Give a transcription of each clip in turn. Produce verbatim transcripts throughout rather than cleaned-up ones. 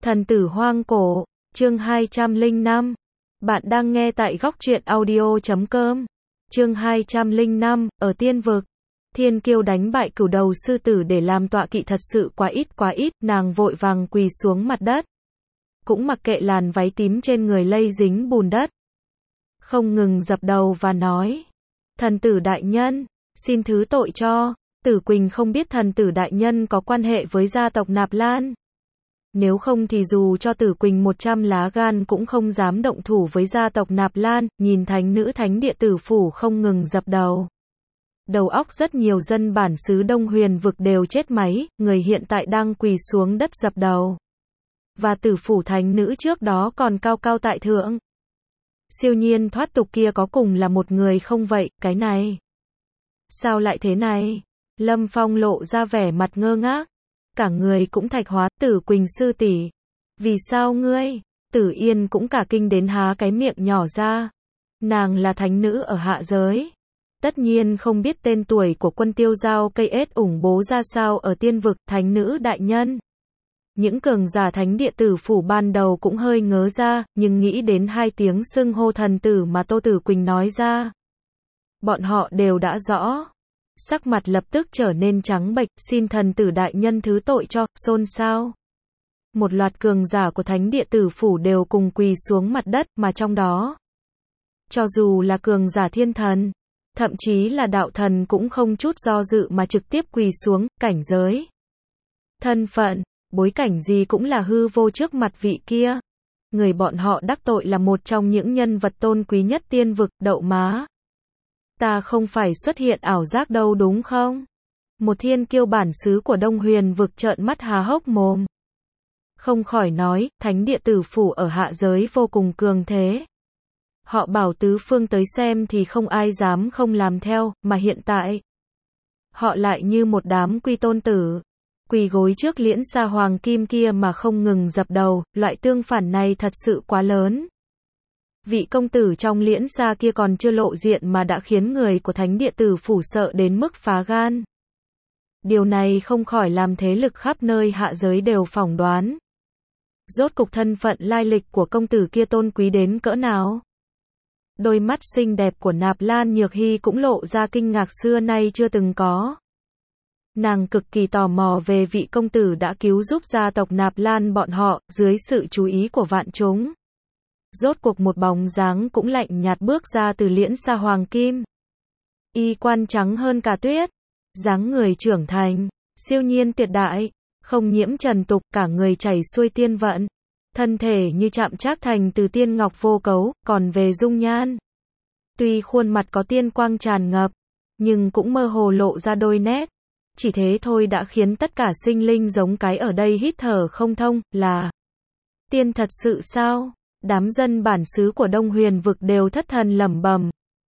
Thần tử hoang cổ, chương hai trăm lẻ năm. Bạn đang nghe tại góc truyện audio chấm com. Chương hai trăm lẻ năm, ở tiên vực. Thiên Kiêu đánh bại cửu đầu sư tử để làm tọa kỵ thật sự quá ít quá ít, nàng vội vàng quỳ xuống mặt đất. Cũng mặc kệ làn váy tím trên người lây dính bùn đất. Không ngừng dập đầu và nói: Thần tử đại nhân, xin thứ tội cho. Tử Quỳnh không biết thần tử đại nhân có quan hệ với gia tộc Nạp Lan. Nếu không thì dù cho Tử Quỳnh một trăm lá gan cũng không dám động thủ với gia tộc Nạp Lan. Nhìn thánh nữ thánh địa tử phủ không ngừng dập đầu. Đầu óc rất nhiều dân bản xứ Đông Huyền vực đều chết máy, người hiện tại đang quỳ xuống đất dập đầu. Và tử phủ thánh nữ trước đó còn cao cao tại thượng. Siêu nhiên thoát tục kia có cùng là một người không vậy, cái này? Sao lại thế này? Lâm Phong lộ ra vẻ mặt ngơ ngác. Cả người cũng thạch hóa. Tử Quỳnh sư tỷ, vì sao ngươi? Tử Yên cũng cả kinh đến há cái miệng nhỏ ra. Nàng là thánh nữ ở hạ giới. Tất nhiên không biết tên tuổi của quân tiêu giao cây ết ủng bố ra sao ở tiên vực. Thánh nữ đại nhân. Những cường giả thánh địa tử phủ ban đầu cũng hơi ngớ ra, nhưng nghĩ đến hai tiếng xưng hô thần tử mà Tô Tử Quỳnh nói ra. Bọn họ đều đã rõ. Sắc mặt lập tức trở nên trắng bệch, xin thần tử đại nhân thứ tội cho, xôn xao. Một loạt cường giả của thánh địa tử phủ đều cùng quỳ xuống mặt đất, mà trong đó, cho dù là cường giả thiên thần, thậm chí là đạo thần cũng không chút do dự mà trực tiếp quỳ xuống. Cảnh giới, thân phận, bối cảnh gì cũng là hư vô trước mặt vị kia. Người bọn họ đắc tội là một trong những nhân vật tôn quý nhất tiên vực. Đậu má, ta không phải xuất hiện ảo giác đâu đúng không? Một thiên kiêu bản xứ của Đông Huyền vực trợn mắt há hốc mồm. Không khỏi nói, thánh địa tử phủ ở hạ giới vô cùng cường thế. Họ bảo tứ phương tới xem thì không ai dám không làm theo, mà hiện tại, họ lại như một đám quy tôn tử. Quỳ gối trước liễn sa hoàng kim kia mà không ngừng dập đầu, loại tương phản này thật sự quá lớn. Vị công tử trong liễn sa kia còn chưa lộ diện mà đã khiến người của thánh địa tử phủ sợ đến mức phá gan. Điều này không khỏi làm thế lực khắp nơi hạ giới đều phỏng đoán. Rốt cục thân phận lai lịch của công tử kia tôn quý đến cỡ nào? Đôi mắt xinh đẹp của Nạp Lan Nhược Hy cũng lộ ra kinh ngạc xưa nay chưa từng có. Nàng cực kỳ tò mò về vị công tử đã cứu giúp gia tộc Nạp Lan bọn họ, dưới sự chú ý của vạn chúng. Rốt cuộc một bóng dáng cũng lạnh nhạt bước ra từ liễn sa hoàng kim. Y quan trắng hơn cả tuyết, dáng người trưởng thành, siêu nhiên tuyệt đại, không nhiễm trần tục, cả người chảy xuôi tiên vận. Thân thể như chạm trác thành từ tiên ngọc vô cấu. Còn về dung nhan, tuy khuôn mặt có tiên quang tràn ngập, nhưng cũng mơ hồ lộ ra đôi nét. Chỉ thế thôi đã khiến tất cả sinh linh giống cái ở đây hít thở không thông. Là tiên thật sự sao? Đám dân bản xứ của Đông Huyền vực đều thất thần lẩm bẩm.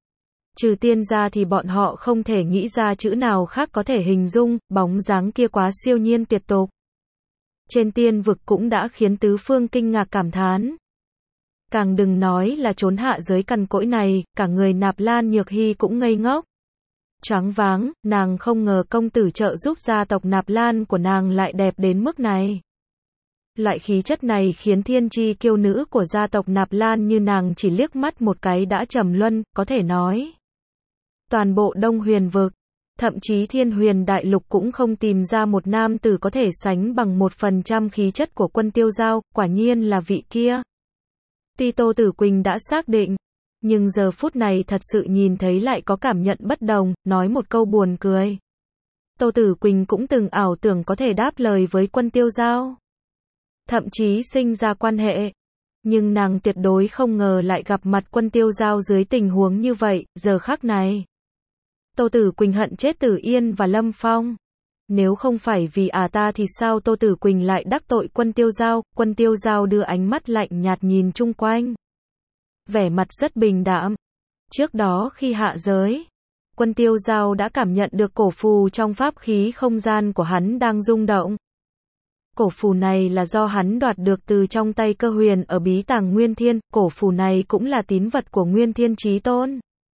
Trừ tiên ra thì bọn họ không thể nghĩ ra chữ nào khác có thể hình dung, bóng dáng kia quá siêu nhiên tuyệt tục. Trên tiên vực cũng đã khiến tứ phương kinh ngạc cảm thán. Càng đừng nói là trốn hạ giới cằn cỗi này, cả người Nạp Lan Nhược Hy cũng ngây ngốc. Choáng váng, nàng không ngờ công tử trợ giúp gia tộc Nạp Lan của nàng lại đẹp đến mức này. Loại khí chất này khiến thiên chi kiêu nữ của gia tộc Nạp Lan như nàng chỉ liếc mắt một cái đã trầm luân, có thể nói. Toàn bộ Đông Huyền vực, thậm chí Thiên Huyền đại lục cũng không tìm ra một nam tử có thể sánh bằng một phần trăm khí chất của quân tiêu giao, quả nhiên là vị kia. Tuy Tô Tử Quỳnh đã xác định, nhưng giờ phút này thật sự nhìn thấy lại có cảm nhận bất đồng, nói một câu buồn cười. Tô Tử Quỳnh cũng từng ảo tưởng có thể đáp lời với quân tiêu giao. Thậm chí sinh ra quan hệ. Nhưng nàng tuyệt đối không ngờ lại gặp mặt quân tiêu giao dưới tình huống như vậy, giờ khắc này. Tô Tử Quỳnh hận chết Tử Yên và Lâm Phong. Nếu không phải vì à ta thì sao Tô Tử Quỳnh lại đắc tội quân tiêu giao? Quân tiêu giao đưa ánh mắt lạnh nhạt nhìn chung quanh. Vẻ mặt rất bình đạm. Trước đó khi hạ giới, quân tiêu giao đã cảm nhận được cổ phù trong pháp khí không gian của hắn đang rung động. Cổ phù này là do hắn đoạt được từ trong tay Cơ Huyền ở bí tàng Nguyên Thiên, cổ phù này cũng là tín vật của Nguyên Thiên Chí Tôn.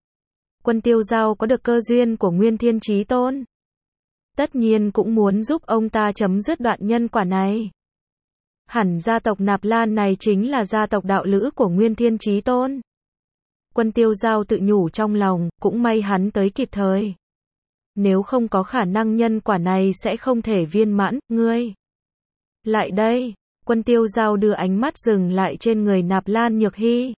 Quân tiêu giao có được cơ duyên của Nguyên Thiên Chí Tôn, tất nhiên cũng muốn giúp ông ta chấm dứt đoạn nhân quả này. Hẳn gia tộc Nạp Lan này chính là gia tộc đạo lữ của Nguyên Thiên Chí Tôn. Quân Tiêu Giao tự nhủ trong lòng, cũng may hắn tới kịp thời. Nếu không có khả năng nhân quả này sẽ không thể viên mãn, ngươi. Lại đây, Quân Tiêu Giao đưa ánh mắt dừng lại trên người Nạp Lan Nhược Hy.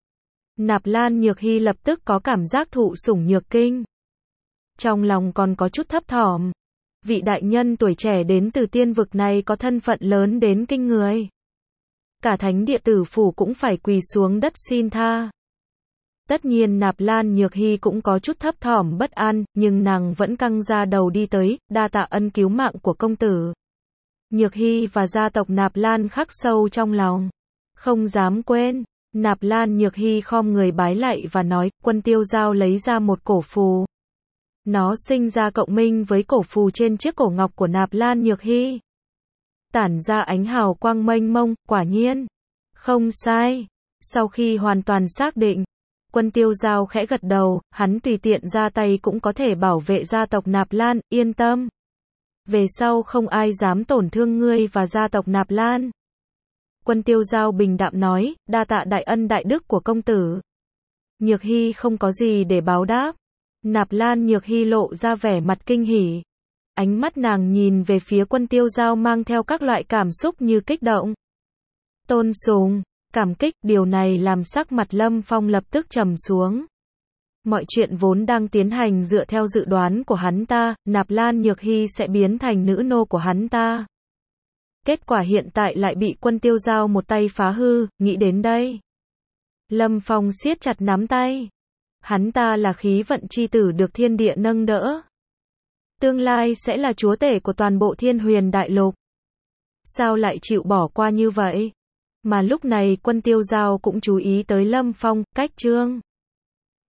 Nạp Lan Nhược Hy lập tức có cảm giác thụ sủng nhược kinh. Trong lòng còn có chút thấp thỏm. Vị đại nhân tuổi trẻ đến từ tiên vực này có thân phận lớn đến kinh người. Cả thánh địa tử phủ cũng phải quỳ xuống đất xin tha. Tất nhiên Nạp Lan Nhược Hy cũng có chút thấp thỏm bất an, nhưng nàng vẫn căng ra đầu đi tới, đa tạ ân cứu mạng của công tử. Nhược Hy và gia tộc Nạp Lan khắc sâu trong lòng. Không dám quên. Nạp Lan Nhược Hy khom người bái lạy và nói, Quân Tiêu Giao lấy ra một cổ phù. Nó sinh ra cộng minh với cổ phù trên chiếc cổ ngọc của Nạp Lan Nhược Hy. Tản ra ánh hào quang mênh mông, quả nhiên. Không sai. Sau khi hoàn toàn xác định, Quân Tiêu Giao khẽ gật đầu, hắn tùy tiện ra tay cũng có thể bảo vệ gia tộc Nạp Lan, yên tâm. Về sau không ai dám tổn thương ngươi và gia tộc Nạp Lan. Quân Tiêu Giao bình đạm nói, đa tạ đại ân đại đức của công tử. Nhược Hy không có gì để báo đáp. Nạp Lan Nhược Hy lộ ra vẻ mặt kinh hỉ. Ánh mắt nàng nhìn về phía Quân Tiêu Giao mang theo các loại cảm xúc như kích động, tôn sùng, cảm kích, điều này làm sắc mặt Lâm Phong lập tức trầm xuống. Mọi chuyện vốn đang tiến hành dựa theo dự đoán của hắn ta, Nạp Lan Nhược Hy sẽ biến thành nữ nô của hắn ta. Kết quả hiện tại lại bị Quân Tiêu Giao một tay phá hư, nghĩ đến đây. Lâm Phong siết chặt nắm tay. Hắn ta là khí vận chi tử được thiên địa nâng đỡ. Tương lai sẽ là chúa tể của toàn bộ Thiên Huyền Đại Lục. Sao lại chịu bỏ qua như vậy? Mà lúc này Quân Tiêu Giao cũng chú ý tới Lâm Phong, cách trương.